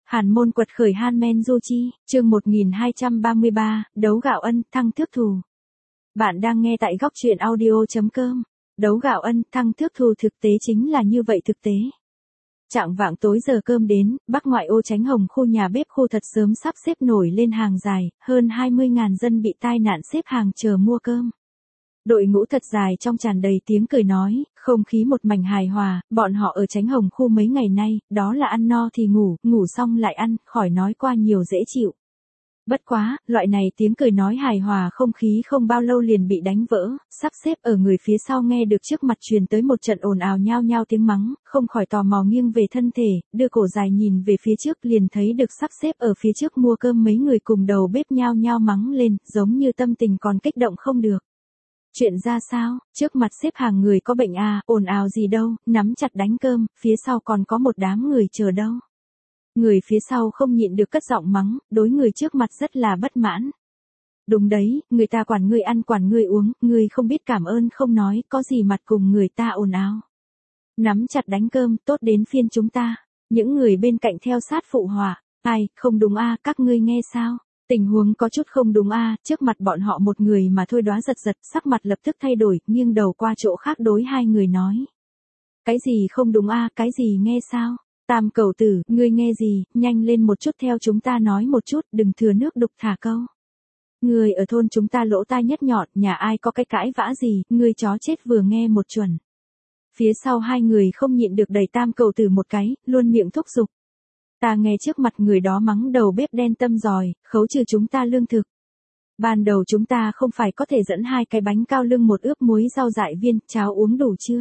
Hàn môn quật khởi Han Du Chi, chương 1233, đấu gạo ân, thăng thước thù. Bạn đang nghe tại góc truyện audio.com. Đấu gạo ân, thăng thước thù thực tế chính là như vậy thực tế. Chạng vạng tối giờ cơm đến, Bắc ngoại ô Chánh Hồng khu nhà bếp khu thật sớm sắp xếp nổi lên hàng dài, hơn 20.000 dân bị tai nạn xếp hàng chờ mua cơm. Đội ngũ thật dài trong tràn đầy tiếng cười nói, không khí một mảnh hài hòa, bọn họ ở Chánh Hồng khu mấy ngày nay, đó là ăn no thì ngủ, ngủ xong lại ăn, khỏi nói qua nhiều dễ chịu. Bất quá, loại này tiếng cười nói hài hòa không khí không bao lâu liền bị đánh vỡ, sắp xếp ở người phía sau nghe được trước mặt truyền tới một trận ồn ào nhao nhao tiếng mắng, không khỏi tò mò nghiêng về thân thể, đưa cổ dài nhìn về phía trước liền thấy được sắp xếp ở phía trước mua cơm mấy người cùng đầu bếp nhao nhao mắng lên, giống như tâm tình còn kích động không được. Chuyện ra sao, trước mặt xếp hàng người có bệnh à, ồn ào gì đâu, nắm chặt đánh cơm, phía sau còn có một đám người chờ đâu. Người phía sau không nhịn được cất giọng mắng, đối người trước mặt rất là bất mãn. Đúng đấy, người ta quản ngươi ăn quản ngươi uống, ngươi không biết cảm ơn không nói, có gì mặt cùng người ta ồn ào. Nắm chặt đánh cơm, tốt đến phiên chúng ta. Những người bên cạnh theo sát phụ họa, ai, không đúng a, các ngươi nghe sao? Tình huống có chút không đúng a, trước mặt bọn họ một người mà thôi đoá giật giật, sắc mặt lập tức thay đổi, nghiêng đầu qua chỗ khác đối hai người nói. Cái gì không đúng a, cái gì nghe sao? Tam cầu tử, ngươi nghe gì, nhanh lên một chút theo chúng ta nói một chút, đừng thừa nước đục thả câu. Người ở thôn chúng ta lỗ tai nhất nhọn, nhà ai có cái cãi vã gì, ngươi chó chết vừa nghe một chuẩn. Phía sau hai người không nhịn được đẩy tam cầu tử một cái, luôn miệng thúc giục. Ta nghe trước mặt người đó mắng đầu bếp đen tâm giỏi, khấu trừ chúng ta lương thực. Ban đầu chúng ta không phải có thể dẫn 2 cái bánh cao lương một ướp muối rau dại viên, cháo uống đủ chưa?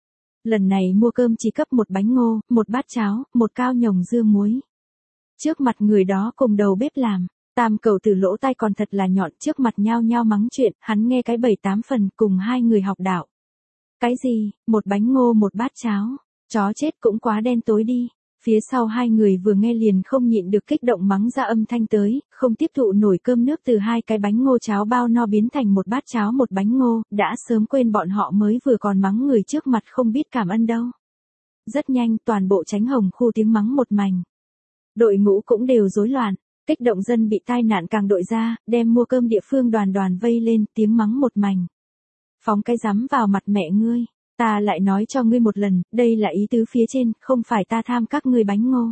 Lần này mua cơm chỉ cấp 1 bánh ngô, 1 bát cháo, 1 cao nhồng dưa muối. Trước mặt người đó cùng đầu bếp làm, tam cầu tử lỗ tai còn thật là nhọn, trước mặt nhao nhao mắng chuyện, hắn nghe cái 7-8 phần cùng hai người học đạo. Cái gì, 1 bánh ngô 1 bát cháo, chó chết cũng quá đen tối đi. Phía sau hai người vừa nghe liền không nhịn được kích động mắng ra âm thanh tới, không tiếp thụ nổi cơm nước từ 2 cái bánh ngô cháo bao no biến thành 1 bát cháo 1 bánh ngô, đã sớm quên bọn họ mới vừa còn mắng người trước mặt không biết cảm ơn đâu. Rất nhanh toàn bộ Chánh Hồng khu tiếng mắng một mảnh. Đội ngũ cũng đều rối loạn, kích động dân bị tai nạn càng đội ra, đem mua cơm địa phương đoàn đoàn vây lên, tiếng mắng một mảnh. Phóng cái rắm vào mặt mẹ ngươi. Ta lại nói cho ngươi một lần, đây là ý tứ phía trên, không phải ta tham các ngươi bánh ngô.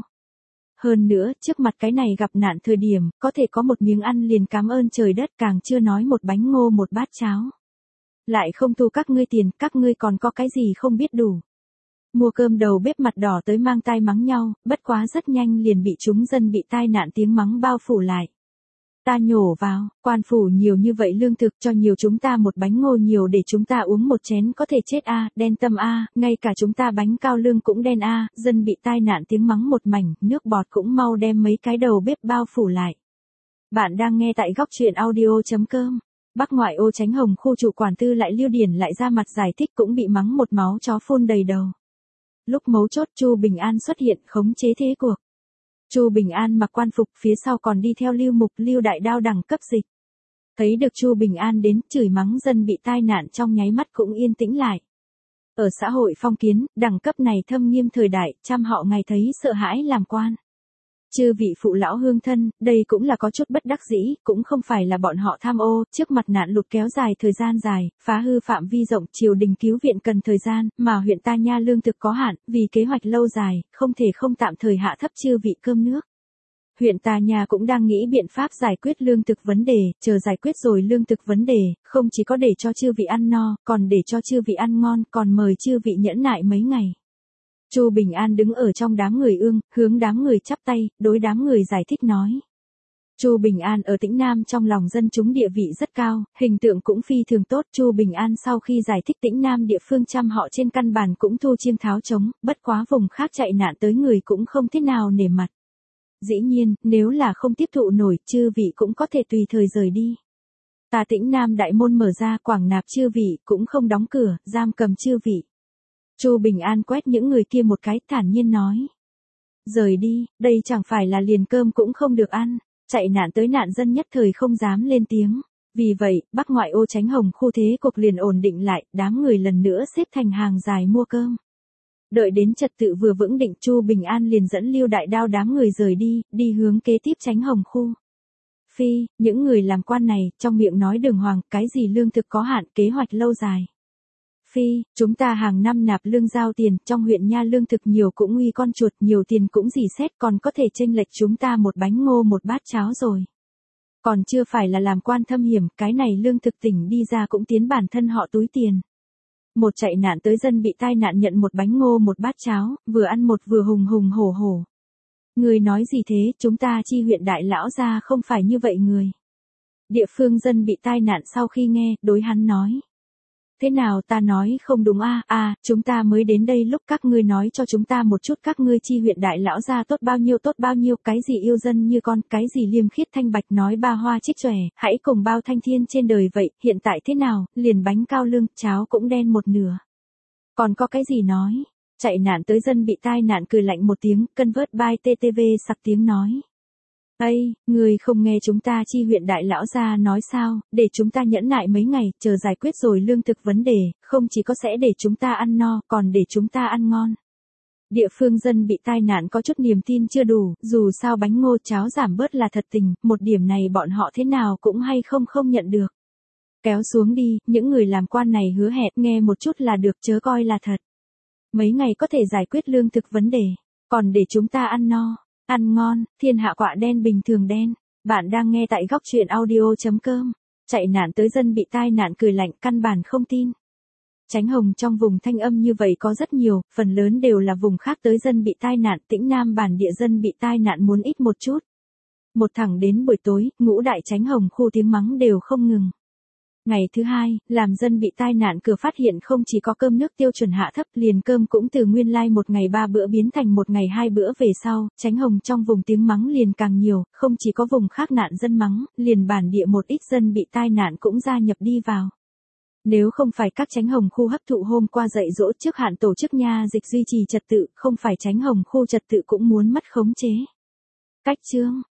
Hơn nữa, trước mặt cái này gặp nạn thời điểm, có thể có một miếng ăn liền cảm ơn trời đất, càng chưa nói 1 bánh ngô 1 bát cháo. Lại không thu các ngươi tiền, các ngươi còn có cái gì không biết đủ. Mua cơm đầu bếp mặt đỏ tới mang tai mắng nhau, bất quá rất nhanh liền bị chúng dân bị tai nạn tiếng mắng bao phủ lại. Ta nhổ vào, quan phủ nhiều như vậy lương thực cho nhiều chúng ta 1 bánh ngô nhiều để chúng ta uống 1 chén có thể chết a, đen tâm a, ngay cả chúng ta bánh cao lương cũng đen a, dân bị tai nạn tiếng mắng một mảnh, nước bọt cũng mau đem mấy cái đầu bếp bao phủ lại. Bạn đang nghe tại góc truyện audio.com. Bắc ngoại ô Chánh Hồng khu chủ quản tư lại Lưu Điển lại ra mặt giải thích cũng bị mắng một máu chó phun đầy đầu. Lúc mấu chốt Chu Bình An xuất hiện khống chế thế cuộc. Chu Bình An mặc quan phục, phía sau còn đi theo Lưu Mục, Lưu Đại Đao đẳng cấp dịch. Thấy được Chu Bình An đến, chửi mắng dân bị tai nạn trong nháy mắt cũng yên tĩnh lại. Ở xã hội phong kiến, đẳng cấp này thâm nghiêm thời đại, trăm họ ngày thấy sợ hãi làm quan. Chư vị phụ lão hương thân, đây cũng là có chút bất đắc dĩ, cũng không phải là bọn họ tham ô, trước mặt nạn lụt kéo dài thời gian dài, phá hư phạm vi rộng, triều đình cứu viện cần thời gian, mà huyện ta nha lương thực có hạn, vì kế hoạch lâu dài, không thể không tạm thời hạ thấp chư vị cơm nước. Huyện ta nha cũng đang nghĩ biện pháp giải quyết lương thực vấn đề, chờ giải quyết rồi lương thực vấn đề, không chỉ có để cho chư vị ăn no, còn để cho chư vị ăn ngon, còn mời chư vị nhẫn nại mấy ngày. Chu Bình An đứng ở trong đám người hướng đám người chắp tay, đối đám người giải thích nói. Chu Bình An ở Tĩnh Nam trong lòng dân chúng địa vị rất cao, hình tượng cũng phi thường tốt. Chu Bình An sau khi giải thích Tĩnh Nam địa phương trăm họ trên căn bản cũng thu chiêng tháo trống, bất quá vùng khác chạy nạn tới người cũng không thế nào nể mặt. Dĩ nhiên, nếu là không tiếp thụ nổi, chư vị cũng có thể tùy thời rời đi. Ta Tĩnh Nam đại môn mở ra quảng nạp chư vị, cũng không đóng cửa, giam cầm chư vị. Chu Bình An quét những người kia một cái, thản nhiên nói. Rời đi, đây chẳng phải là liền cơm cũng không được ăn, chạy nạn tới nạn dân nhất thời không dám lên tiếng. Vì vậy, Bắc ngoại ô Chánh Hồng khu thế cuộc liền ổn định lại, đám người lần nữa xếp thành hàng dài mua cơm. Đợi đến trật tự vừa vững định, Chu Bình An liền dẫn Lưu Đại Đao đám người rời đi, đi hướng kế tiếp Chánh Hồng khu. Phi, những người làm quan này, trong miệng nói đường hoàng, cái gì lương thực có hạn, kế hoạch lâu dài. Phi, chúng ta hàng năm nạp lương giao tiền, trong huyện nha lương thực nhiều cũng uy con chuột, nhiều tiền cũng dì xét, còn có thể chênh lệch chúng ta một bánh ngô một bát cháo rồi. Còn chưa phải là làm quan thâm hiểm, cái này lương thực tỉnh đi ra cũng tiến bản thân họ túi tiền. Một chạy nạn tới dân bị tai nạn nhận một bánh ngô một bát cháo, vừa ăn một vừa hùng hùng hổ hổ. Người nói gì thế, chúng ta chi huyện đại lão gia không phải như vậy người. Địa phương dân bị tai nạn sau khi nghe, đối hắn nói. Thế nào ta nói không đúng chúng ta mới đến đây lúc các ngươi nói cho chúng ta một chút các ngươi chi huyện đại lão gia tốt bao nhiêu, cái gì yêu dân như con, cái gì liêm khiết thanh bạch nói ba hoa trích xòe, hãy cùng bao thanh thiên trên đời vậy, hiện tại thế nào, liền bánh cao lương, cháo cũng đen một nửa. Còn có cái gì nói, chạy nạn tới dân bị tai nạn cười lạnh một tiếng, cân vớt by TTV sặc tiếng nói. Ây, người không nghe chúng ta chi huyện đại lão gia nói sao, để chúng ta nhẫn nại mấy ngày, chờ giải quyết rồi lương thực vấn đề, không chỉ có sẽ để chúng ta ăn no, còn để chúng ta ăn ngon. Địa phương dân bị tai nạn có chút niềm tin chưa đủ, dù sao bánh ngô cháo giảm bớt là thật tình, một điểm này bọn họ thế nào cũng hay không nhận được. Kéo xuống đi, những người làm quan này hứa hẹn nghe một chút là được chớ coi là thật. Mấy ngày có thể giải quyết lương thực vấn đề, còn để chúng ta ăn no. Ăn ngon, thiên hạ quạ đen bình thường đen. Bạn đang nghe tại góc truyện audio.com. Chạy nạn tới dân bị tai nạn cười lạnh căn bản không tin. Chánh Hồng trong vùng Thanh Âm như vậy có rất nhiều, phần lớn đều là vùng khác tới dân bị tai nạn, Tĩnh Nam bản địa dân bị tai nạn muốn ít một chút. Một thẳng đến buổi tối, ngũ đại Chánh Hồng khu tiếng mắng đều không ngừng. Ngày thứ hai, làm dân bị tai nạn cửa phát hiện không chỉ có cơm nước tiêu chuẩn hạ thấp, liền cơm cũng từ nguyên lai một ngày 3 bữa biến thành một ngày 2 bữa về sau, Chánh Hồng trong vùng tiếng mắng liền càng nhiều, không chỉ có vùng khác nạn dân mắng, liền bản địa một ít dân bị tai nạn cũng gia nhập đi vào. Nếu không phải các Chánh Hồng khu hấp thụ hôm qua dạy dỗ trước hạn tổ chức nha dịch duy trì trật tự, không phải Chánh Hồng khu trật tự cũng muốn mất khống chế. Cách chương